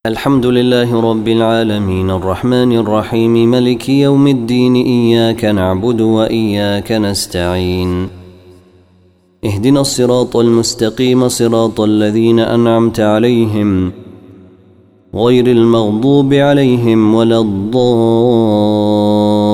الحمد لله رب العالمين الرحمن الرحيم ملك يوم الدين إياك نعبد وإياك نستعين اهدنا الصراط المستقيم صراط الذين أنعمت عليهم غير المغضوب عليهم ولا الضالين